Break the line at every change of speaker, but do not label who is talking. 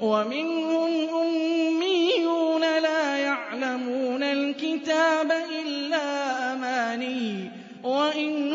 وَمِنْهُمْ أُمِّيُّونَ لَا يَعْلَمُونَ الْكِتَابَ إِلَّا أَمَانِيَّ وَإِنَّ